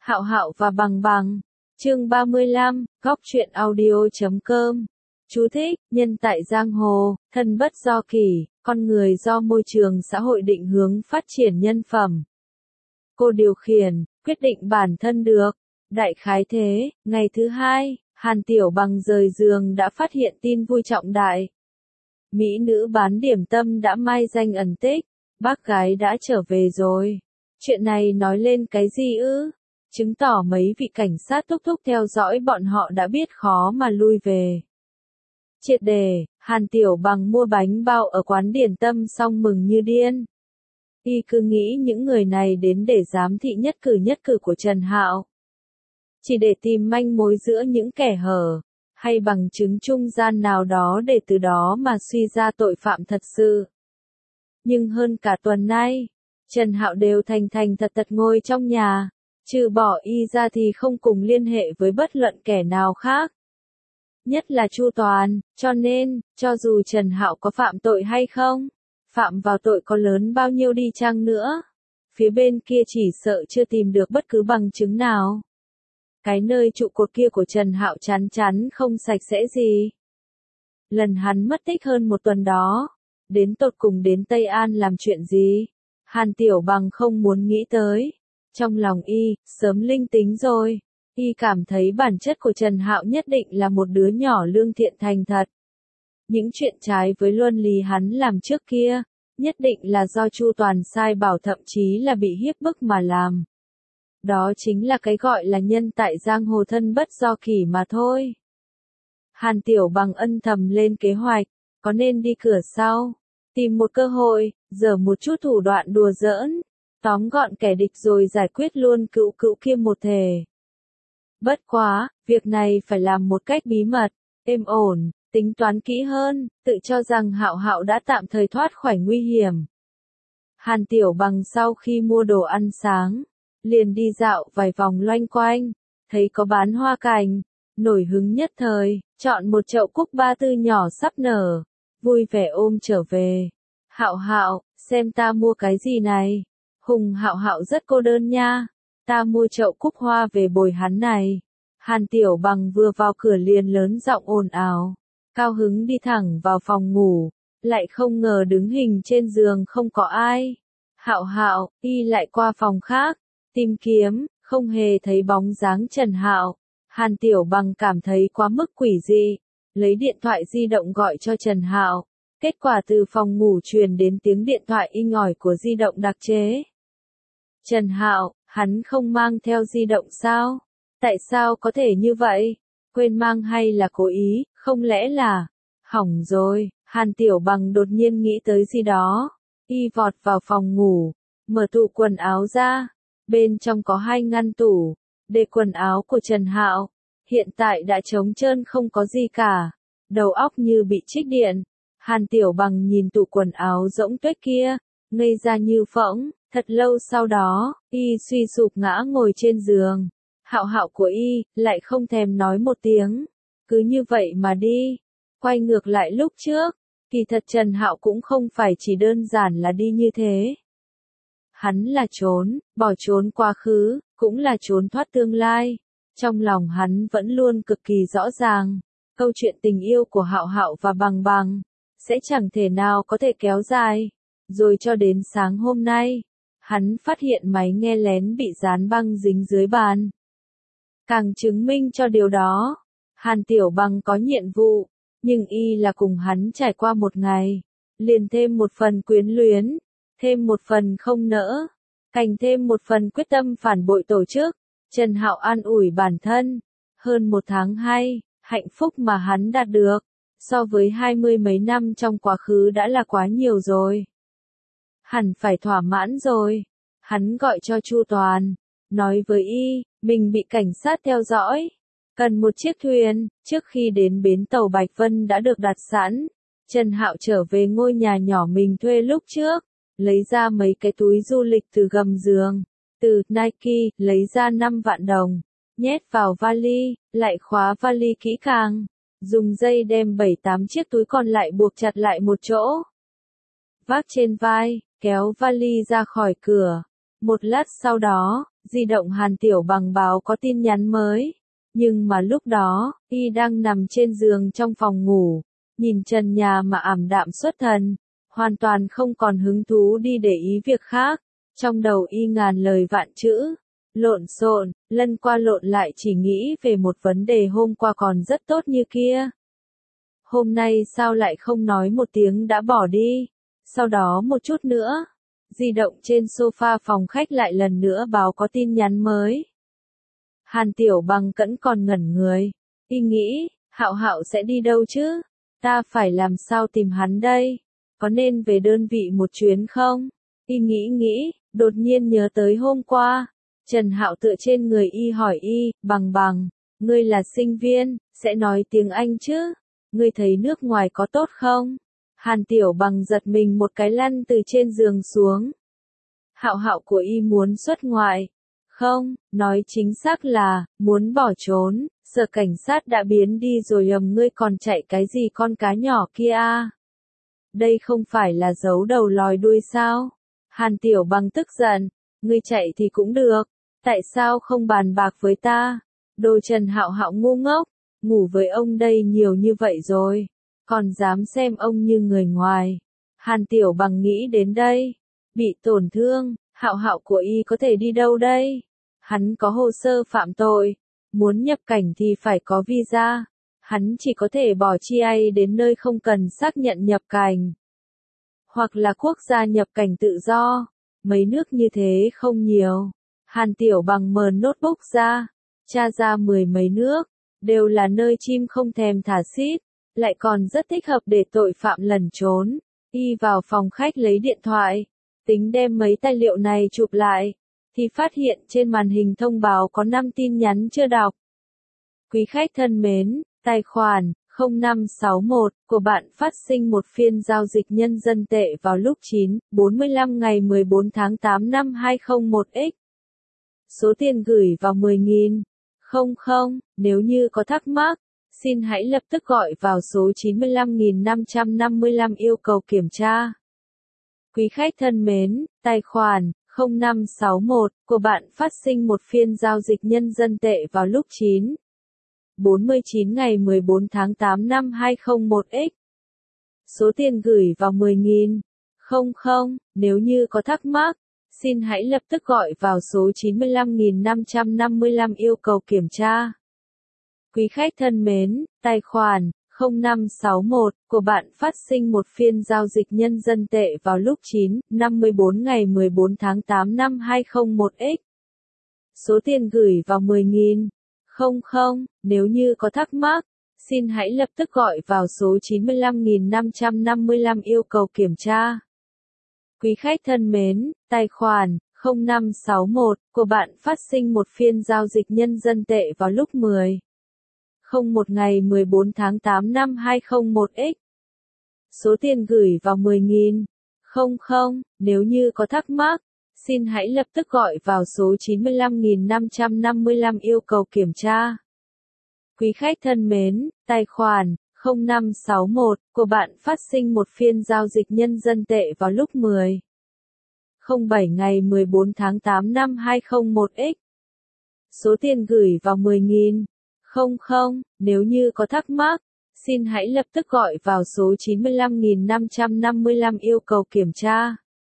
Hạo Hạo và Bằng Bằng. Chương 35, Góc truyện audio.com. Chú thích: nhân tại giang hồ, thân bất do kỷ, con người do môi trường xã hội định hướng phát triển nhân phẩm. Cô điều khiển, quyết định bản thân được. Đại khái thế. Ngày thứ hai, Hàn Tiểu Bằng rời giường đã phát hiện tin vui trọng đại. Mỹ nữ bán điểm tâm đã mai danh ẩn tích, bác gái đã trở về rồi. Chuyện này nói lên cái gì ư? Chứng tỏ mấy vị cảnh sát thúc thúc theo dõi bọn họ đã biết khó mà lui về. Triệt đề, Hàn Tiểu Bằng mua bánh bao ở quán điểm tâm xong mừng như điên. Y cứ nghĩ những người này đến để giám thị nhất cử của Trần Hạo. Chỉ để tìm manh mối giữa những kẻ hở, hay bằng chứng trung gian nào đó để từ đó mà suy ra tội phạm thật sự. Nhưng hơn cả tuần nay, Trần Hạo đều thành thật ngồi trong nhà, trừ bỏ Y ra thì không cùng liên hệ với bất luận kẻ nào khác. Nhất là Chu Toàn, cho nên, cho dù Trần Hạo có phạm tội hay không, phạm vào tội có lớn bao nhiêu đi chăng nữa, phía bên kia chỉ sợ chưa tìm được bất cứ bằng chứng nào. Cái nơi trụ cột kia của Trần Hạo chắn không sạch sẽ gì. Lần hắn mất tích hơn một tuần đó, đến tột cùng đến Tây An làm chuyện gì? Hàn Tiểu Bằng không muốn nghĩ tới. Trong lòng Y, sớm linh tính rồi. Y cảm thấy bản chất của Trần Hạo nhất định là một đứa nhỏ lương thiện thành thật. Những chuyện trái với luân lý hắn làm trước kia, nhất định là do Chu Toàn sai bảo, thậm chí là bị hiếp bức mà làm. Đó chính là cái gọi là nhân tại giang hồ, thân bất do kỷ mà thôi. Hàn Tiểu Bằng âm thầm lên kế hoạch, có nên đi cửa sau, tìm một cơ hội, giở một chút thủ đoạn đùa giỡn, tóm gọn kẻ địch rồi giải quyết luôn cựu kia một thể. Bất quá, việc này phải làm một cách bí mật, êm ổn, tính toán kỹ hơn, tự cho rằng Hạo Hạo đã tạm thời thoát khỏi nguy hiểm. Hàn Tiểu Bằng sau khi mua đồ ăn sáng, liền đi dạo vài vòng loanh quanh, thấy có bán hoa cành, nổi hứng nhất thời, chọn một chậu cúc ba tư nhỏ sắp nở, vui vẻ ôm trở về. Hạo Hạo, xem ta mua cái gì này? Hùng Hạo Hạo rất cô đơn nha, ta mua chậu cúc hoa về bồi hắn này. Hàn Tiểu Bằng vừa vào cửa liền lớn giọng ồn ào, cao hứng đi thẳng vào phòng ngủ, lại không ngờ đứng hình trên giường không có ai. Hạo Hạo, Y lại qua phòng khác, tìm kiếm, không hề thấy bóng dáng Trần Hạo. Hàn Tiểu Bằng cảm thấy quá mức quỷ dị, lấy điện thoại di động gọi cho Trần Hạo. Kết quả từ phòng ngủ truyền đến tiếng điện thoại inh ỏi của di động đặc chế. Trần Hạo, hắn không mang theo di động sao? Tại sao có thể như vậy? Quên mang hay là cố ý, không lẽ là... Hỏng rồi, Hàn Tiểu Bằng đột nhiên nghĩ tới gì đó. Y vọt vào phòng ngủ, mở tủ quần áo ra. Bên trong có 2 ngăn tủ, để quần áo của Trần Hạo. Hiện tại đã trống trơn không có gì cả. Đầu óc như bị trích điện. Hàn Tiểu Bằng nhìn tủ quần áo rỗng tuếch kia, ngây ra như phỗng. Thật lâu sau đó, Y suy sụp ngã ngồi trên giường. Hạo Hạo của Y, lại không thèm nói một tiếng. Cứ như vậy mà đi. Quay ngược lại lúc trước, kỳ thật Trần Hạo cũng không phải chỉ đơn giản là đi như thế. Hắn là bỏ trốn quá khứ, cũng là trốn thoát tương lai. Trong lòng hắn vẫn luôn cực kỳ rõ ràng, câu chuyện tình yêu của Hạo Hạo và Bằng Bằng sẽ chẳng thể nào có thể kéo dài. Rồi cho đến sáng hôm nay, hắn phát hiện máy nghe lén bị dán băng dính dưới bàn. Càng chứng minh cho điều đó, Hàn Tiểu Bằng có nhiệm vụ, nhưng Y là cùng hắn trải qua một ngày, liền thêm một phần quyến luyến, thêm một phần không nỡ, càng thêm một phần quyết tâm phản bội tổ chức. Trần Hạo an ủi bản thân, hơn 1 tháng hay, hạnh phúc mà hắn đạt được, so với 20 mấy năm trong quá khứ đã là quá nhiều rồi. Hẳn phải thỏa mãn rồi. Hắn gọi cho Chu Toàn, nói với Y, mình bị cảnh sát theo dõi, cần một chiếc thuyền. Trước khi đến bến tàu Bạch Vân đã được đặt sẵn, Trần Hạo trở về ngôi nhà nhỏ mình thuê lúc trước, lấy ra mấy cái túi du lịch từ gầm giường, từ Nike, lấy ra 5 vạn đồng, nhét vào vali, lại khóa vali kỹ càng, dùng dây đem 7-8 chiếc túi còn lại buộc chặt lại một chỗ. Vác trên vai, kéo vali ra khỏi cửa. Một lát sau đó, Di động Hàn Tiểu Bằng báo có tin nhắn mới. Nhưng mà lúc đó, y đang nằm trên giường trong phòng ngủ, nhìn trần nhà mà ảm đạm xuất thần, hoàn toàn không còn hứng thú đi để ý việc khác. Trong đầu y ngàn lời vạn chữ, lộn xộn, lăn qua lộn lại chỉ nghĩ về một vấn đề hôm qua còn rất tốt như kia. Hôm nay sao lại không nói một tiếng đã bỏ đi? Sau đó một chút nữa, di động trên sofa phòng khách lại lần nữa báo có tin nhắn mới. Hàn Tiểu Bằng vẫn còn ngẩn người, y nghĩ, Hạo Hạo sẽ đi đâu chứ? Ta phải làm sao tìm hắn đây? Có nên về đơn vị một chuyến không? Y nghĩ, đột nhiên nhớ tới hôm qua. Trần Hạo tựa trên người y hỏi y, Bằng, ngươi là sinh viên, sẽ nói tiếng Anh chứ? Ngươi thấy nước ngoài có tốt không? Hàn Tiểu Bằng giật mình một cái lăn từ trên giường xuống. Hạo Hạo của y muốn xuất ngoại. Không, nói chính xác là, muốn bỏ trốn, sở cảnh sát đã biến đi rồi ngươi còn chạy cái gì con cá nhỏ kia à? Đây không phải là giấu đầu lòi đuôi sao? Hàn Tiểu Bằng tức giận, ngươi chạy thì cũng được, tại sao không bàn bạc với ta? Đồ Trần Hạo Hạo ngu ngốc, ngủ với ông đây nhiều như vậy rồi, còn dám xem ông như người ngoài. Hàn Tiểu Bằng nghĩ đến đây, bị tổn thương, Hạo Hạo của y có thể đi đâu đây? Hắn có hồ sơ phạm tội, muốn nhập cảnh thì phải có visa, hắn chỉ có thể bỏ chia đến nơi không cần xác nhận nhập cảnh, hoặc là quốc gia nhập cảnh tự do, mấy nước như thế không nhiều. Hàn Tiểu Bằng mở notebook ra, tra ra mười mấy nước, đều là nơi chim không thèm thả xít, lại còn rất thích hợp để tội phạm lẩn trốn. Y vào phòng khách lấy điện thoại, tính đem mấy tài liệu này chụp lại, thì phát hiện trên màn hình thông báo có 5 tin nhắn chưa đọc. Quý khách thân mến, tài khoản 0561 của bạn phát sinh một phiên giao dịch nhân dân tệ vào lúc 9:45 ngày 14 tháng 8 năm 201X. Số tiền gửi vào 10.000. Nếu như có thắc mắc, xin hãy lập tức gọi vào số 95.555 yêu cầu kiểm tra. Quý khách thân mến, tài khoản 0561 của bạn phát sinh một phiên giao dịch nhân dân tệ vào lúc 9:49 ngày 14 tháng 8 năm 201X. Số tiền gửi vào 10.000. Nếu như có thắc mắc, xin hãy lập tức gọi vào số 95.555 yêu cầu kiểm tra. Quý khách thân mến, tài khoản 0561 của bạn phát sinh một phiên giao dịch nhân dân tệ vào lúc 9:54 ngày 14 tháng 8 năm 201X. Số tiền gửi vào 10.000. Nếu như có thắc mắc, xin hãy lập tức gọi vào số 95.555 yêu cầu kiểm tra. Quý khách thân mến, tài khoản 0561 của bạn phát sinh một phiên giao dịch nhân dân tệ vào lúc 10:01 ngày 14 tháng 8 năm 201X. Số tiền gửi vào 10.000. Nếu như có thắc mắc, xin hãy lập tức gọi vào số 95.555 yêu cầu kiểm tra. Quý khách thân mến, tài khoản 0561 của bạn phát sinh một phiên giao dịch nhân dân tệ vào lúc 10:07 ngày 14 tháng 8 năm 201X. Số tiền gửi vào 10.000. Nếu như có thắc mắc, xin hãy lập tức gọi vào số 95.555 yêu cầu kiểm tra.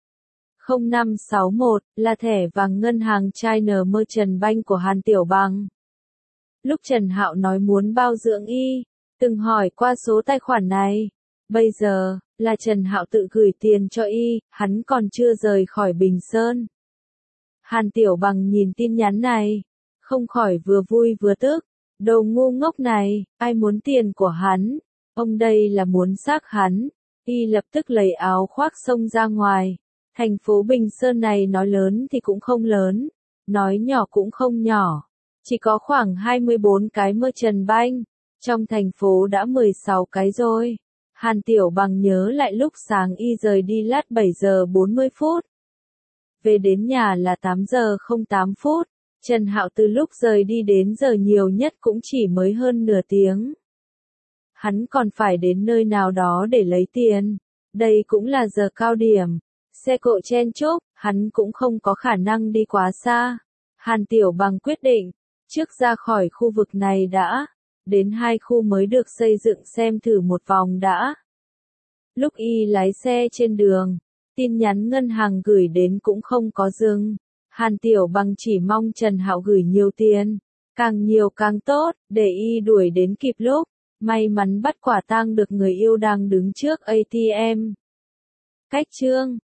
0561 là thẻ vàng ngân hàng China Merchant Bank của Hàn Tiểu Bằng. Lúc Trần Hạo nói muốn bao dưỡng y, từng hỏi qua số tài khoản này. Bây giờ, là Trần Hạo tự gửi tiền cho y, hắn còn chưa rời khỏi Bình Sơn. Hàn Tiểu Bằng nhìn tin nhắn này, không khỏi vừa vui vừa tức. Đồ ngu ngốc này, ai muốn tiền của hắn? Ông đây là muốn xác hắn. Y lập tức lấy áo khoác xông ra ngoài. Thành phố Bình Sơn này nói lớn thì cũng không lớn, nói nhỏ cũng không nhỏ. Chỉ có khoảng 24 cái Merchant Bank, trong thành phố đã 16 cái rồi. Hàn Tiểu Bằng nhớ lại lúc sáng y rời đi lát 7 giờ 40 phút. Về đến nhà là 8 giờ 08 phút. Trần Hạo từ lúc rời đi đến giờ nhiều nhất cũng chỉ mới hơn nửa tiếng. Hắn còn phải đến nơi nào đó để lấy tiền. Đây cũng là giờ cao điểm. Xe cộ chen chúc, hắn cũng không có khả năng đi quá xa. Hàn Tiểu Bằng quyết định, trước ra khỏi khu vực này đã, đến 2 khu mới được xây dựng xem thử một vòng đã. Lúc y lái xe trên đường, tin nhắn ngân hàng gửi đến cũng không có dừng. Hàn Tiểu Bằng chỉ mong Trần Hạo gửi nhiều tiền, càng nhiều càng tốt, để y đuổi đến kịp lúc. May mắn bắt quả tang được người yêu đang đứng trước ATM. Cách chương